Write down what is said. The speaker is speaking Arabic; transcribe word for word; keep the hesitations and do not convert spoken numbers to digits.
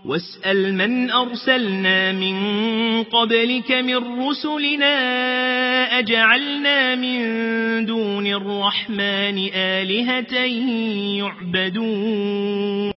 واسأل من أرسلنا من قبلك من رسلنا أجعلنا من دون الرحمن آلهة يعبدون